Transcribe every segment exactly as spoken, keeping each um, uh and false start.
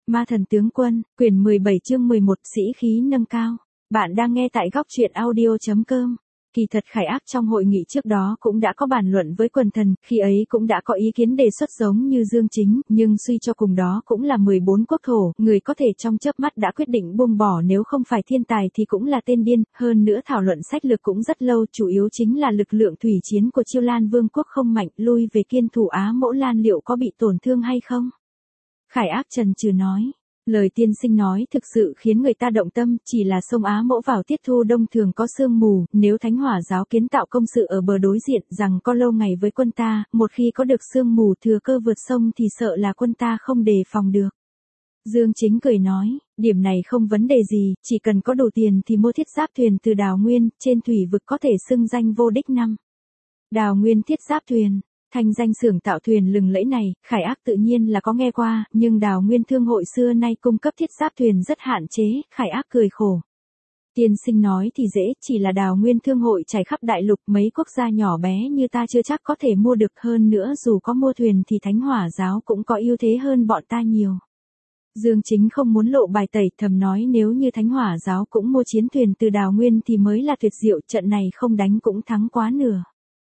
Ma thần tướng quân, quyển mười bảy chương mười một, sĩ khí nâng cao. Bạn đang nghe tại góc truyện audio chấm com. Kỳ thật Khải Ác trong hội nghị trước đó cũng đã có bàn luận với quần thần, khi ấy cũng đã có ý kiến đề xuất giống như Dương Chính, nhưng suy cho cùng đó cũng là mười bốn quốc thổ, người có thể trong chớp mắt đã quyết định buông bỏ, nếu không phải thiên tài thì cũng là tên điên, hơn nữa thảo luận sách lược cũng rất lâu, chủ yếu chính là lực lượng thủy chiến của Chiêu Lan Vương quốc không mạnh, lui về kiên thủ Á Mỗ Lan liệu có bị tổn thương hay không? Khải Ác trần trừ nói. Lời tiên sinh nói thực sự khiến người ta động tâm, chỉ là sông Á Mỗ vào tiết thu đông thường có sương mù, nếu Thánh Hỏa giáo kiến tạo công sự ở bờ đối diện rằng có lâu ngày với quân ta, một khi có được sương mù thừa cơ vượt sông thì sợ là quân ta không đề phòng được. Dương Chính cười nói, điểm này không vấn đề gì, chỉ cần có đủ tiền thì mua thiết giáp thuyền từ Đào Nguyên, trên thủy vực có thể xưng danh vô địch năm. Đào Nguyên thiết giáp thuyền. Thành danh xưởng tạo thuyền lừng lẫy này, Khải Ác tự nhiên là có nghe qua, nhưng Đào Nguyên thương hội xưa nay cung cấp thiết giáp thuyền rất hạn chế, Khải Ác cười khổ. Tiên sinh nói thì dễ, chỉ là Đào Nguyên thương hội trải khắp đại lục, mấy quốc gia nhỏ bé như ta chưa chắc có thể mua được, hơn nữa dù có mua thuyền thì Thánh Hỏa giáo cũng có ưu thế hơn bọn ta nhiều. Dương Chính không muốn lộ bài tẩy, thầm nói nếu như Thánh Hỏa giáo cũng mua chiến thuyền từ Đào Nguyên thì mới là tuyệt diệu, trận này không đánh cũng thắng quá nửa.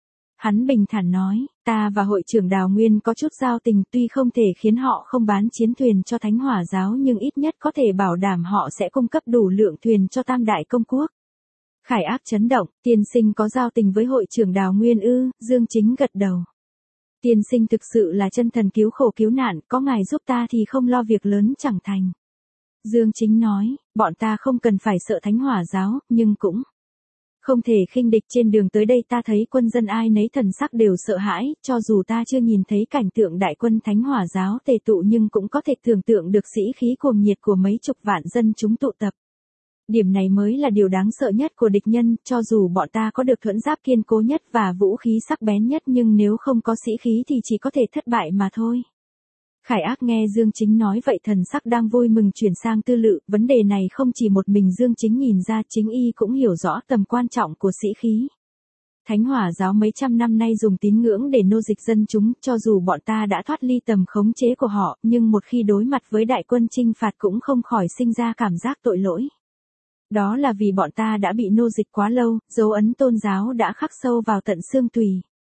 Hắn bình thản nói, ta và hội trưởng Đào Nguyên có chút giao tình, tuy không thể khiến họ không bán chiến thuyền cho Thánh Hỏa giáo nhưng ít nhất có thể bảo đảm họ sẽ cung cấp đủ lượng thuyền cho Tam Đại Công Quốc. Khải Ác chấn động, tiên sinh có giao tình với hội trưởng Đào Nguyên ư? Dương Chính gật đầu. Tiên sinh thực sự là chân thần cứu khổ cứu nạn, có ngài giúp ta thì không lo việc lớn chẳng thành. Dương Chính nói, bọn ta không cần phải sợ Thánh Hỏa giáo, nhưng cũng không thể khinh địch, trên đường tới đây ta thấy quân dân ai nấy thần sắc đều sợ hãi, cho dù ta chưa nhìn thấy cảnh tượng đại quân Thánh Hỏa giáo tề tụ nhưng cũng có thể tưởng tượng được sĩ khí cuồng nhiệt của mấy chục vạn dân chúng tụ tập. Điểm này mới là điều đáng sợ nhất của địch nhân, cho dù bọn ta có được thuẫn giáp kiên cố nhất và vũ khí sắc bén nhất nhưng nếu không có sĩ khí thì chỉ có thể thất bại mà thôi. Khải Ác nghe Dương Chính nói vậy thần sắc đang vui mừng chuyển sang tư lự, vấn đề này không chỉ một mình Dương Chính nhìn ra, chính y cũng hiểu rõ tầm quan trọng của sĩ khí. Thánh Hỏa giáo mấy trăm năm nay dùng tín ngưỡng để nô dịch dân chúng, cho dù bọn ta đã thoát ly tầm khống chế của họ, nhưng một khi đối mặt với đại quân chinh phạt cũng không khỏi sinh ra cảm giác tội lỗi. Đó là vì bọn ta đã bị nô dịch quá lâu, dấu ấn tôn giáo đã khắc sâu vào tận xương tùy.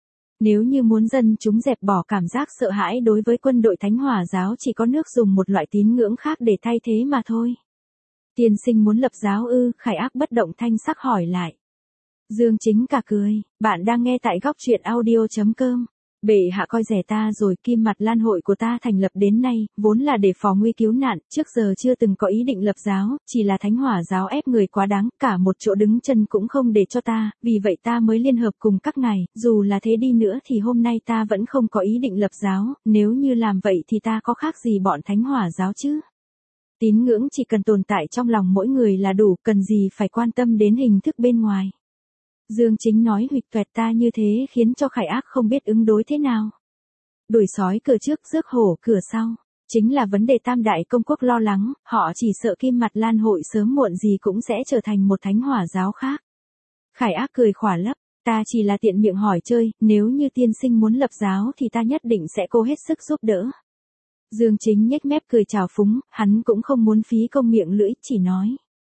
Nếu như muốn dân chúng dẹp bỏ cảm giác sợ hãi đối với quân đội Thánh Hỏa giáo chỉ có nước dùng một loại tín ngưỡng khác để thay thế mà thôi. Tiên sinh muốn lập giáo ư? Khải Ác bất động thanh sắc hỏi lại. Dương Chính cả cười, bạn đang nghe tại góc truyện audio chấm com. Bệ hạ coi rẻ ta rồi, Kim Mặt Lan hội của ta thành lập đến nay, vốn là để phò nguy cứu nạn, trước giờ chưa từng có ý định lập giáo, chỉ là Thánh Hỏa giáo ép người quá đáng, cả một chỗ đứng chân cũng không để cho ta, vì vậy ta mới liên hợp cùng các ngài, dù là thế đi nữa thì hôm nay ta vẫn không có ý định lập giáo, nếu như làm vậy thì ta có khác gì bọn Thánh Hỏa giáo chứ? Tín ngưỡng chỉ cần tồn tại trong lòng mỗi người là đủ, cần gì phải quan tâm đến hình thức bên ngoài. Dương Chính nói huỵch toẹt ta như thế khiến cho Khải Ác không biết ứng đối thế nào. Đuổi sói cửa trước rước hổ cửa sau, chính là vấn đề Tam Đại Công Quốc lo lắng, họ chỉ sợ Kim Mặt Lan hội sớm muộn gì cũng sẽ trở thành một Thánh Hỏa giáo khác. Khải Ác cười khỏa lấp, ta chỉ là tiện miệng hỏi chơi, nếu như tiên sinh muốn lập giáo thì ta nhất định sẽ cố hết sức giúp đỡ. Dương Chính nhếch mép cười trào phúng, hắn cũng không muốn phí công miệng lưỡi, chỉ nói.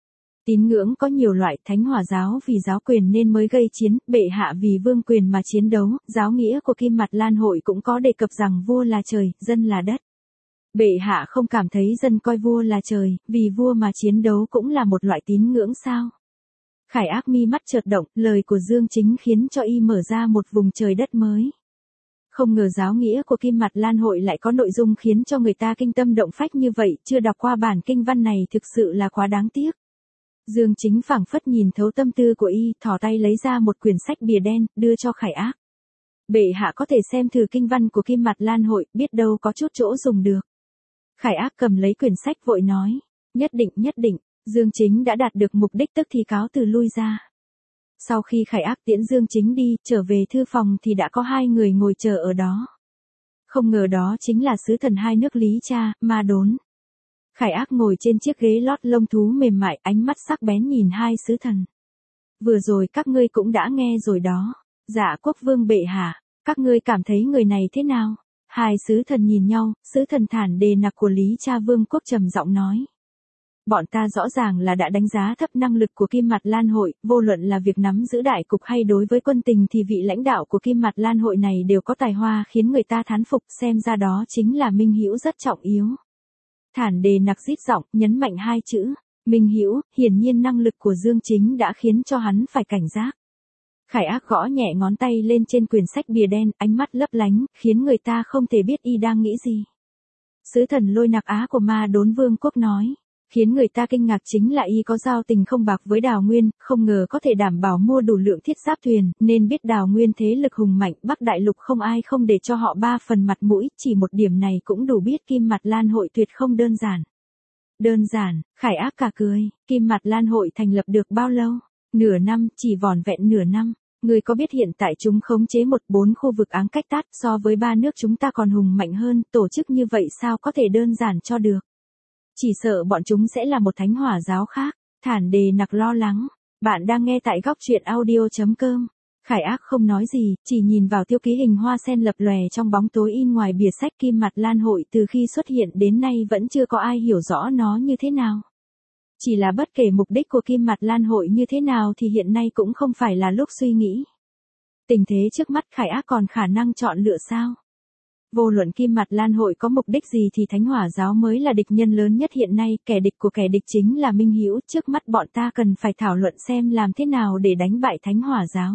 Tín ngưỡng có nhiều loại, Thánh Hỏa giáo vì giáo quyền nên mới gây chiến, bệ hạ vì vương quyền mà chiến đấu, giáo nghĩa của Kim Mặt Lan hội cũng có đề cập rằng vua là trời, dân là đất. Bệ hạ không cảm thấy dân coi vua là trời, vì vua mà chiến đấu cũng là một loại tín ngưỡng sao? Khải Ác mi mắt chợt động, lời của Dương Chính khiến cho y mở ra một vùng trời đất mới. Không ngờ giáo nghĩa của Kim Mặt Lan hội lại có nội dung khiến cho người ta kinh tâm động phách như vậy, chưa đọc qua bản kinh văn này thực sự là quá đáng tiếc. Dương Chính phảng phất nhìn thấu tâm tư của y, thò tay lấy ra một quyển sách bìa đen, đưa cho Khải Ác. Bệ hạ có thể xem thử kinh văn của Kim Mặt Lan hội, biết đâu có chút chỗ dùng được. Khải Ác cầm lấy quyển sách vội nói, nhất định nhất định, Dương Chính đã đạt được mục đích tức thì cáo từ lui ra. Sau khi Khải Ác tiễn Dương Chính đi, trở về thư phòng thì đã có hai người ngồi chờ ở đó. Không ngờ đó chính là sứ thần hai nước Lý Cha, Ma Đốn. Khải Ác ngồi trên chiếc ghế lót lông thú mềm mại, ánh mắt sắc bén nhìn hai sứ thần. Vừa rồi các ngươi cũng đã nghe rồi đó. Dạ quốc vương bệ hạ, các ngươi cảm thấy người này thế nào? Hai sứ thần nhìn nhau, sứ thần Thản Đề Nặc của Lý Cha Vương quốc trầm giọng nói. Bọn ta rõ ràng là đã đánh giá thấp năng lực của Kim Mặt Lan Hội, vô luận là việc nắm giữ đại cục hay đối với quân tình thì vị lãnh đạo của Kim Mặt Lan Hội này đều có tài hoa khiến người ta thán phục, xem ra đó chính là minh hữu rất trọng yếu. Thản Đề Nặc rít giọng, nhấn mạnh hai chữ, minh hữu, hiển nhiên năng lực của Dương Chính đã khiến cho hắn phải cảnh giác. Khải Ác gõ nhẹ ngón tay lên trên quyển sách bìa đen, ánh mắt lấp lánh, khiến người ta không thể biết y đang nghĩ gì. Sứ thần Lôi Nặc Á của Ma Đốn Vương quốc nói. Khiến người ta kinh ngạc chính là y có giao tình không bạc với Đào Nguyên, không ngờ có thể đảm bảo mua đủ lượng thiết giáp thuyền, nên biết Đào Nguyên thế lực hùng mạnh, Bắc Đại Lục không ai không để cho họ ba phần mặt mũi, chỉ một điểm này cũng đủ biết Kim Mặt Lan Hội tuyệt không đơn giản. Đơn giản, Khải Ác cả cười, Kim Mặt Lan Hội thành lập được bao lâu? Nửa năm, chỉ vỏn vẹn nửa năm. Người có biết hiện tại chúng khống chế một bốn khu vực áng cách tát so với ba nước chúng ta còn hùng mạnh hơn, tổ chức như vậy sao có thể đơn giản cho được? Chỉ sợ bọn chúng sẽ là một thánh hỏa giáo khác. Thản Đề Nặc lo lắng. Bạn đang nghe tại góc truyện audio chấm com. Khải Ác không nói gì, chỉ nhìn vào tiêu ký hình hoa sen lập lòe trong bóng tối in ngoài bìa sách Kim Mặt Lan Hội từ khi xuất hiện đến nay vẫn chưa có ai hiểu rõ nó như thế nào. Chỉ là bất kể mục đích của Kim Mặt Lan Hội như thế nào thì hiện nay cũng không phải là lúc suy nghĩ. Tình thế trước mắt Khải Ác còn khả năng chọn lựa sao? Vô luận Kim Mặt Lan Hội có mục đích gì thì Thánh Hỏa giáo mới là địch nhân lớn nhất hiện nay, kẻ địch của kẻ địch chính là Minh Hữu, trước mắt bọn ta cần phải thảo luận xem làm thế nào để đánh bại Thánh Hỏa giáo.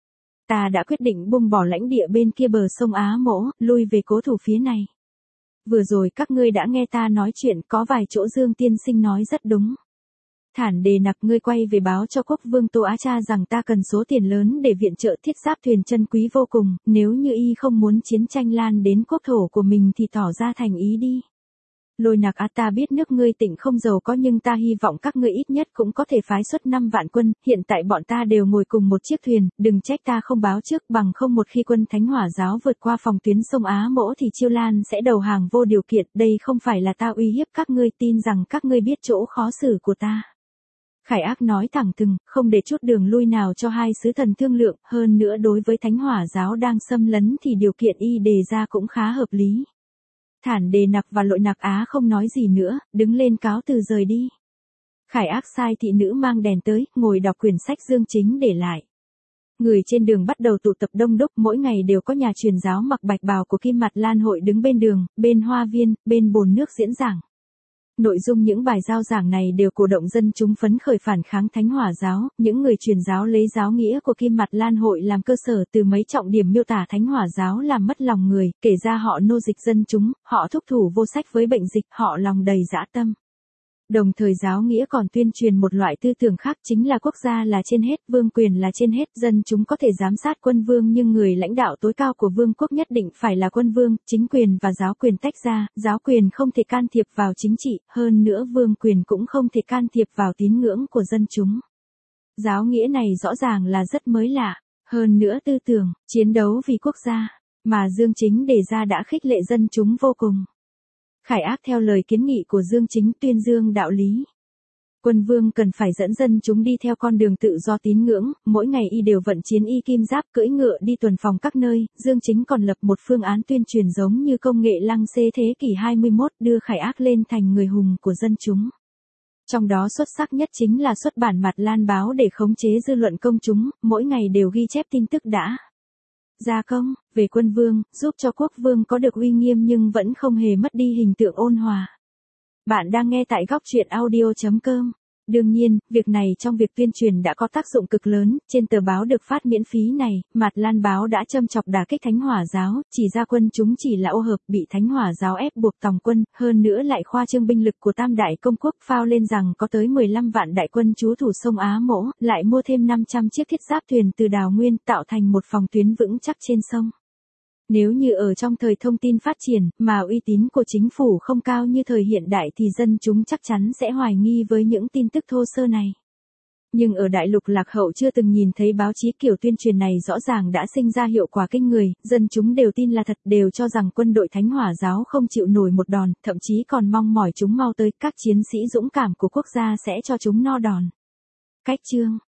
Ta đã quyết định buông bỏ lãnh địa bên kia bờ sông Á Mỗ, lui về cố thủ phía này. Vừa rồi các ngươi đã nghe ta nói chuyện, có vài chỗ Dương tiên sinh nói rất đúng. Thản Đề Nặc, ngươi quay về báo cho quốc vương Tô Á Cha rằng ta cần số tiền lớn để viện trợ thiết giáp thuyền chân quý vô cùng, nếu như y không muốn chiến tranh lan đến quốc thổ của mình thì tỏ ra thành ý đi. Lôi Nặc Á, ta biết nước ngươi tỉnh không giàu có nhưng ta hy vọng các ngươi ít nhất cũng có thể phái xuất năm vạn quân, hiện tại bọn ta đều ngồi cùng một chiếc thuyền, đừng trách ta không báo trước, bằng không một khi quân Thánh Hỏa giáo vượt qua phòng tuyến sông Á Mỗ thì Chiêu Lan sẽ đầu hàng vô điều kiện, đây không phải là ta uy hiếp các ngươi, tin rằng các ngươi biết chỗ khó xử của ta. Khải Ác nói thẳng thừng, không để chút đường lui nào cho hai sứ thần thương lượng, hơn nữa đối với Thánh Hỏa giáo đang xâm lấn thì điều kiện y đề ra cũng khá hợp lý. Thản Đề Nặc và Lội Nặc Á không nói gì nữa, đứng lên cáo từ rời đi. Khải Ác sai thị nữ mang đèn tới, ngồi đọc quyển sách Dương Chính để lại. Người trên đường bắt đầu tụ tập đông đúc, mỗi ngày đều có nhà truyền giáo mặc bạch bào của Kim Mặt Lan Hội đứng bên đường, bên hoa viên, bên bồn nước diễn giảng. Nội dung những bài giao giảng này đều cổ động dân chúng phấn khởi phản kháng Thánh Hỏa giáo, những người truyền giáo lấy giáo nghĩa của Kim Mặt Lan Hội làm cơ sở, từ mấy trọng điểm miêu tả Thánh Hỏa giáo làm mất lòng người, kể ra họ nô dịch dân chúng, họ thúc thủ vô sách với bệnh dịch, họ lòng đầy dã tâm. Đồng thời giáo nghĩa còn tuyên truyền một loại tư tưởng khác, chính là quốc gia là trên hết, vương quyền là trên hết, dân chúng có thể giám sát quân vương nhưng người lãnh đạo tối cao của vương quốc nhất định phải là quân vương, chính quyền và giáo quyền tách ra, giáo quyền không thể can thiệp vào chính trị, hơn nữa vương quyền cũng không thể can thiệp vào tín ngưỡng của dân chúng. Giáo nghĩa này rõ ràng là rất mới lạ, hơn nữa tư tưởng, chiến đấu vì quốc gia, mà Dương Chính đề ra đã khích lệ dân chúng vô cùng. Khải Ác theo lời kiến nghị của Dương Chính tuyên dương đạo lý. Quân vương cần phải dẫn dân chúng đi theo con đường tự do tín ngưỡng, mỗi ngày y đều vận chiến y kim giáp cưỡi ngựa đi tuần phòng các nơi, Dương Chính còn lập một phương án tuyên truyền giống như công nghệ lăng xê thế kỷ hai mươi mốt đưa Khải Ác lên thành người hùng của dân chúng. Trong đó xuất sắc nhất chính là xuất bản Mặt Lan báo để khống chế dư luận công chúng, mỗi ngày đều ghi chép tin tức đã gia công về quân vương, giúp cho quốc vương có được uy nghiêm nhưng vẫn không hề mất đi hình tượng ôn hòa. Bạn đang nghe tại góc truyện audio chấm com. Đương nhiên, việc này trong việc tuyên truyền đã có tác dụng cực lớn, trên tờ báo được phát miễn phí này, Mặt Lan báo đã châm chọc đả kích Thánh Hỏa giáo, chỉ ra quân chúng chỉ là ô hợp bị Thánh Hỏa giáo ép buộc tòng quân, hơn nữa lại khoa trương binh lực của Tam Đại Công Quốc, phao lên rằng có tới mười lăm vạn đại quân trú thủ sông Á Mỗ, lại mua thêm năm trăm chiếc thiết giáp thuyền từ Đào Nguyên, tạo thành một phòng tuyến vững chắc trên sông. Nếu như ở trong thời thông tin phát triển, mà uy tín của chính phủ không cao như thời hiện đại thì dân chúng chắc chắn sẽ hoài nghi với những tin tức thô sơ này. Nhưng ở đại lục lạc hậu chưa từng nhìn thấy báo chí kiểu tuyên truyền này rõ ràng đã sinh ra hiệu quả kinh người, dân chúng đều tin là thật, đều cho rằng quân đội Thánh Hỏa giáo không chịu nổi một đòn, thậm chí còn mong mỏi chúng mau tới, các chiến sĩ dũng cảm của quốc gia sẽ cho chúng no đòn. Cách chương